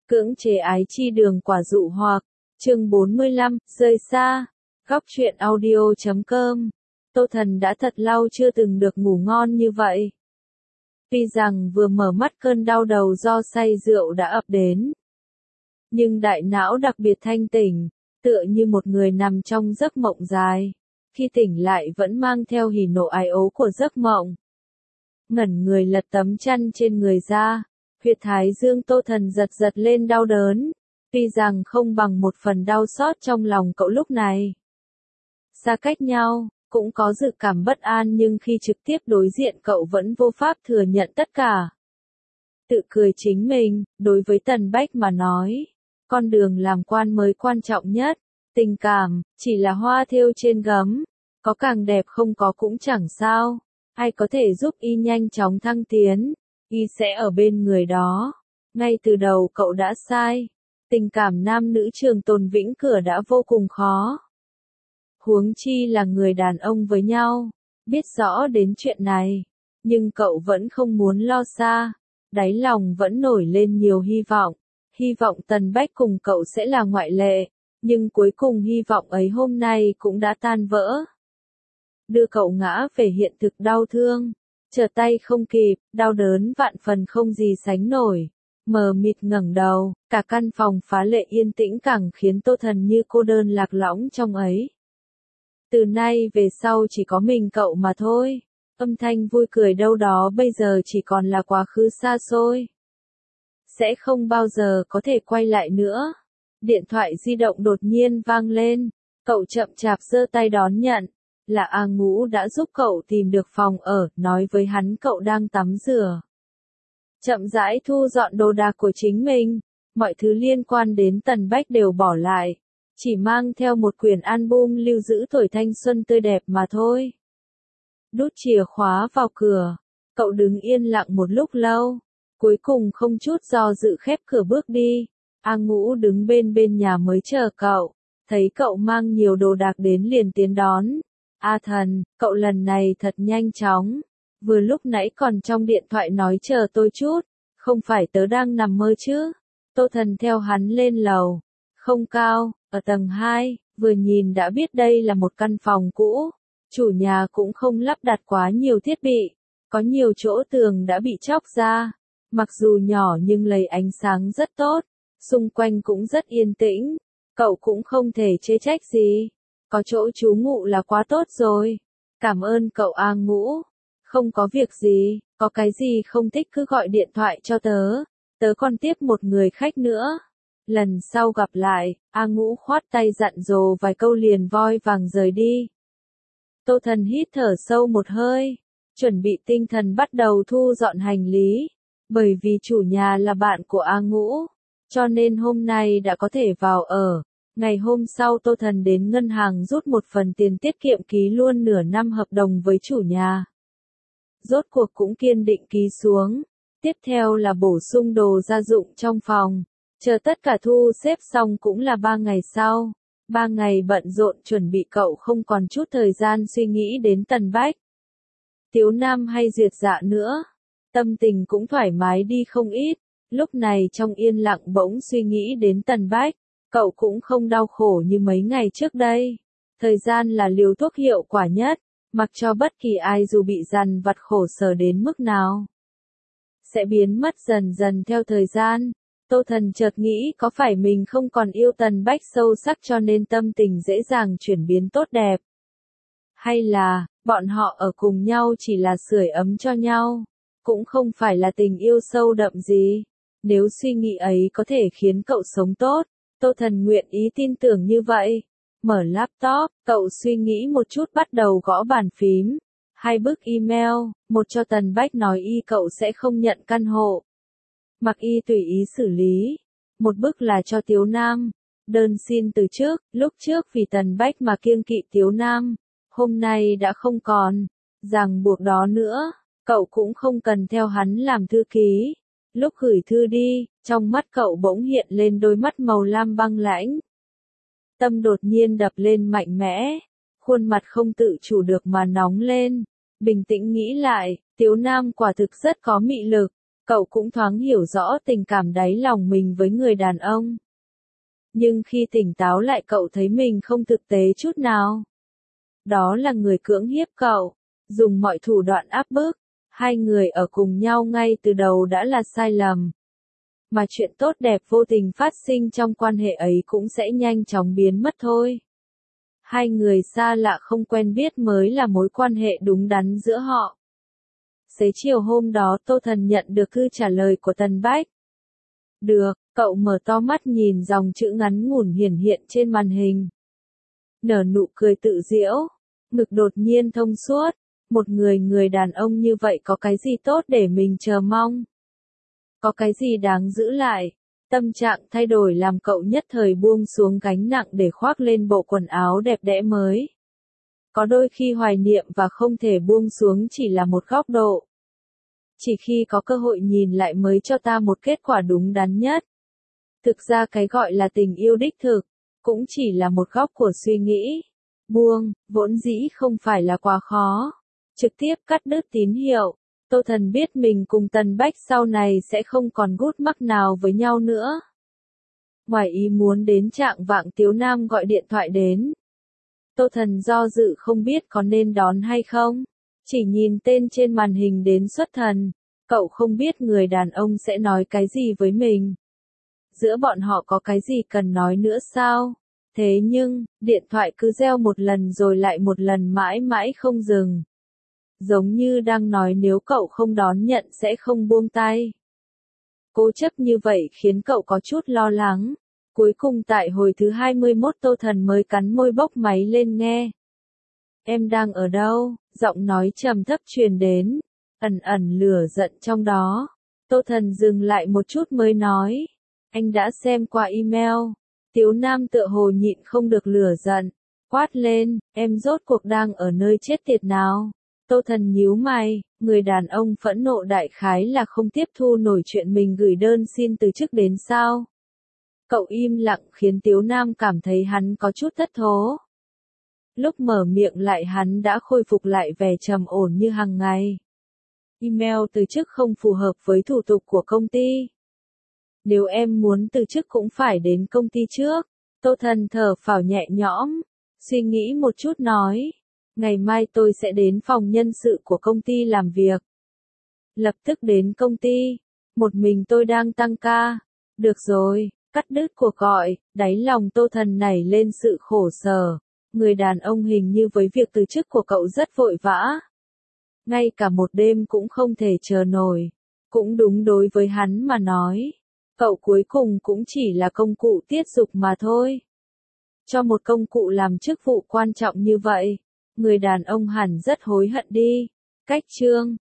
Cưỡng chế ái chi đường quả dụ hoặc, chương 45, rời xa, góc truyện audio.com. Tô Thần đã thật lâu chưa từng được ngủ ngon như vậy. Tuy rằng vừa mở mắt cơn đau đầu do say rượu đã ập đến, nhưng đại não đặc biệt thanh tỉnh, tựa như một người nằm trong giấc mộng dài. Khi tỉnh lại vẫn mang theo hỉ nộ ái ố của giấc mộng. Ngẩn người lật tấm chăn trên người ra, huyệt thái dương Tô Thần giật giật lên đau đớn, tuy rằng không bằng một phần đau xót trong lòng cậu lúc này. Xa cách nhau, cũng có dự cảm bất an nhưng khi trực tiếp đối diện cậu vẫn vô pháp thừa nhận tất cả. Tự cười chính mình, đối với Tần Bách mà nói, con đường làm quan mới quan trọng nhất, tình cảm, chỉ là hoa thêu trên gấm, có càng đẹp không có cũng chẳng sao, ai có thể giúp y nhanh chóng thăng tiến, y sẽ ở bên người đó. Ngay từ đầu cậu đã sai, tình cảm nam nữ trường tồn vĩnh cửu đã vô cùng khó. Huống chi là người đàn ông với nhau, biết rõ đến chuyện này, nhưng cậu vẫn không muốn lo xa, đáy lòng vẫn nổi lên nhiều hy vọng Tần Bách cùng cậu sẽ là ngoại lệ, nhưng cuối cùng hy vọng ấy hôm nay cũng đã tan vỡ. Đưa cậu ngã về hiện thực đau thương, trở tay không kịp, đau đớn vạn phần không gì sánh nổi, mờ mịt ngẩng đầu, cả căn phòng phá lệ yên tĩnh càng khiến Tô Thần như cô đơn lạc lõng trong ấy. Từ nay về sau chỉ có mình cậu mà thôi, âm thanh vui cười đâu đó bây giờ chỉ còn là quá khứ xa xôi. Sẽ không bao giờ có thể quay lại nữa. Điện thoại di động đột nhiên vang lên, cậu chậm chạp giơ tay đón nhận, là A Ngũ đã giúp cậu tìm được phòng ở, nói với hắn cậu đang tắm rửa. Chậm rãi thu dọn đồ đạc của chính mình, mọi thứ liên quan đến Tần Bách đều bỏ lại, chỉ mang theo một quyển album lưu giữ tuổi thanh xuân tươi đẹp mà thôi. Đút chìa khóa vào cửa, cậu đứng yên lặng một lúc lâu, cuối cùng không chút do dự khép cửa bước đi. A Ngũ đứng bên nhà mới chờ cậu, thấy cậu mang nhiều đồ đạc đến liền tiến đón. A Thần, cậu lần này thật nhanh chóng, vừa lúc nãy còn trong điện thoại nói chờ tôi chút, không phải tớ đang nằm mơ chứ. Tô Thần theo hắn lên lầu, không cao, ở tầng 2, vừa nhìn đã biết đây là một căn phòng cũ, chủ nhà cũng không lắp đặt quá nhiều thiết bị, có nhiều chỗ tường đã bị chóc ra, mặc dù nhỏ nhưng lấy ánh sáng rất tốt. Xung quanh cũng rất yên tĩnh, cậu cũng không thể chê trách gì, có chỗ trú ngụ là quá tốt rồi. Cảm ơn cậu A Ngũ, không có việc gì, có cái gì không thích cứ gọi điện thoại cho tớ còn tiếp một người khách nữa. Lần sau gặp lại, A Ngũ khoát tay dặn dò vài câu liền voi vàng rời đi. Tô Thần hít thở sâu một hơi, chuẩn bị tinh thần bắt đầu thu dọn hành lý, bởi vì chủ nhà là bạn của A Ngũ, cho nên hôm nay đã có thể vào ở. Ngày hôm sau Tô Thần đến ngân hàng rút một phần tiền tiết kiệm ký luôn nửa năm hợp đồng với chủ nhà. Rốt cuộc cũng kiên định ký xuống. Tiếp theo là bổ sung đồ gia dụng trong phòng. Chờ tất cả thu xếp xong cũng là 3 ngày sau. 3 ngày bận rộn chuẩn bị cậu không còn chút thời gian suy nghĩ đến Tần Bách, Tiếu Nam hay Duyệt Dạ nữa. Tâm tình cũng thoải mái đi không ít. Lúc này trong yên lặng bỗng suy nghĩ đến Tần Bách, cậu cũng không đau khổ như mấy ngày trước đây. Thời gian là liều thuốc hiệu quả nhất, mặc cho bất kỳ ai dù bị dằn vặt khổ sở đến mức nào, sẽ biến mất dần dần theo thời gian. Tô Thần chợt nghĩ có phải mình không còn yêu Tần Bách sâu sắc cho nên tâm tình dễ dàng chuyển biến tốt đẹp. Hay là, bọn họ ở cùng nhau chỉ là sưởi ấm cho nhau, cũng không phải là tình yêu sâu đậm gì. Nếu suy nghĩ ấy có thể khiến cậu sống tốt, Tô Thần nguyện ý tin tưởng như vậy. Mở laptop, cậu suy nghĩ một chút bắt đầu gõ bàn phím. 2 bức email, một cho Tần Bách nói cậu sẽ không nhận căn hộ, mặc tùy ý xử lý. Một bức là cho Tiếu Nam, đơn xin từ chức, lúc trước vì Tần Bách mà kiêng kỵ Tiếu Nam, hôm nay đã không còn ràng buộc đó nữa, cậu cũng không cần theo hắn làm thư ký. Lúc gửi thư đi, trong mắt cậu bỗng hiện lên đôi mắt màu lam băng lãnh. Tâm đột nhiên đập lên mạnh mẽ, khuôn mặt không tự chủ được mà nóng lên. Bình tĩnh nghĩ lại, Tiếu Nam quả thực rất có mị lực, Cậu cũng thoáng hiểu rõ tình cảm đáy lòng mình với người đàn ông. Nhưng khi tỉnh táo lại cậu thấy mình không thực tế chút nào. Đó là người cưỡng hiếp cậu, dùng mọi thủ đoạn áp bức. Hai người ở cùng nhau ngay từ đầu đã là sai lầm. Mà chuyện tốt đẹp vô tình phát sinh trong quan hệ ấy cũng sẽ nhanh chóng biến mất thôi. Hai người xa lạ không quen biết mới là mối quan hệ đúng đắn giữa họ. Xế chiều hôm đó Tô Thần nhận được thư trả lời của Tần Bách. Được, cậu mở to mắt nhìn dòng chữ ngắn ngủn hiển hiện trên màn hình. Nở nụ cười tự giễu, ngực đột nhiên thông suốt. Một người đàn ông như vậy có cái gì tốt để mình chờ mong? Có cái gì đáng giữ lại? Tâm trạng thay đổi làm cậu nhất thời buông xuống gánh nặng để khoác lên bộ quần áo đẹp đẽ mới. Có đôi khi hoài niệm và không thể buông xuống chỉ là một góc độ. Chỉ khi có cơ hội nhìn lại mới cho ta một kết quả đúng đắn nhất. Thực ra cái gọi là tình yêu đích thực, cũng chỉ là một góc của suy nghĩ. Buông, vốn dĩ không phải là quá khó. Trực tiếp cắt đứt tín hiệu. Tô Thần biết mình cùng Tần Bách sau này sẽ không còn gút mắc nào với nhau nữa. Ngoài ý muốn đến trạng vạng Tiếu Nam gọi điện thoại đến. Tô Thần do dự không biết có nên đón hay không. Chỉ nhìn tên trên màn hình đến xuất thần. Cậu không biết người đàn ông sẽ nói cái gì với mình. Giữa bọn họ có cái gì cần nói nữa sao? Thế nhưng, điện thoại cứ reo một lần rồi lại một lần mãi mãi không dừng. Giống như đang nói nếu cậu không đón nhận sẽ không buông tay. Cố chấp như vậy khiến cậu có chút lo lắng. Cuối cùng tại hồi thứ 21 Tô Thần mới cắn môi bốc máy lên nghe. Em đang ở đâu? Giọng nói trầm thấp truyền đến. Ẩn ẩn lửa giận trong đó. Tô Thần dừng lại một chút mới nói. Anh đã xem qua email. Tiếu Nam tựa hồ nhịn không được lửa giận. Quát lên, em rốt cuộc đang ở nơi chết tiệt nào? Tô Thần nhíu mày, người đàn ông phẫn nộ đại khái là không tiếp thu nổi chuyện mình gửi đơn xin từ chức đến sao. Cậu im lặng khiến Tiếu Nam cảm thấy hắn có chút thất thố. Lúc mở miệng lại hắn đã khôi phục lại vẻ trầm ổn như hàng ngày. Email từ chức không phù hợp với thủ tục của công ty. Nếu em muốn từ chức cũng phải đến công ty trước. Tô Thần thở phào nhẹ nhõm, suy nghĩ một chút nói. Ngày mai tôi sẽ đến phòng nhân sự của công ty làm việc. Lập tức đến công ty. Một mình tôi đang tăng ca. Được rồi, cắt đứt cuộc gọi, đáy lòng Tô Thần nảy lên sự khổ sở. Người đàn ông hình như với việc từ chức của cậu rất vội vã. Ngay cả một đêm cũng không thể chờ nổi. Cũng đúng đối với hắn mà nói. Cậu cuối cùng cũng chỉ là công cụ tiết dục mà thôi. Cho một công cụ làm chức vụ quan trọng như vậy. Người đàn ông hẳn rất hối hận đi. Cách chương